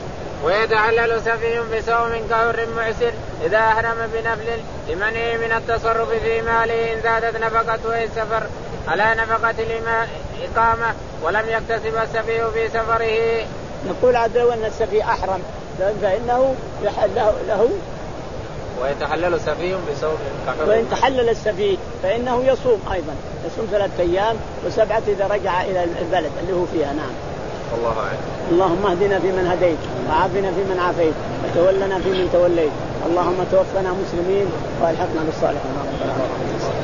ويتعلل سفيه بصوم كحر معسر إذا أحرم بنفل لمنه من التصرف في ماله إن زادت نفقته السفر على نفقة الإقامة ولم يكتسب السفيه في سفره. نقول عدو أن السفيه أحرم فإنه يحل له ويتحلل سفيه بصوم كحر، وإن تحلل السفيه فإنه يصوم أيضا، يصوم ثلاثة أيام وسبعة إذا رجع إلى البلد اللي هو فيها. نعم. الله أعلم. اللهم اهدنا فيمن هديت وعافنا فيمن عافيت وتولنا فيمن توليت، اللهم توفنا مسلمين والحقنا بالصالحين.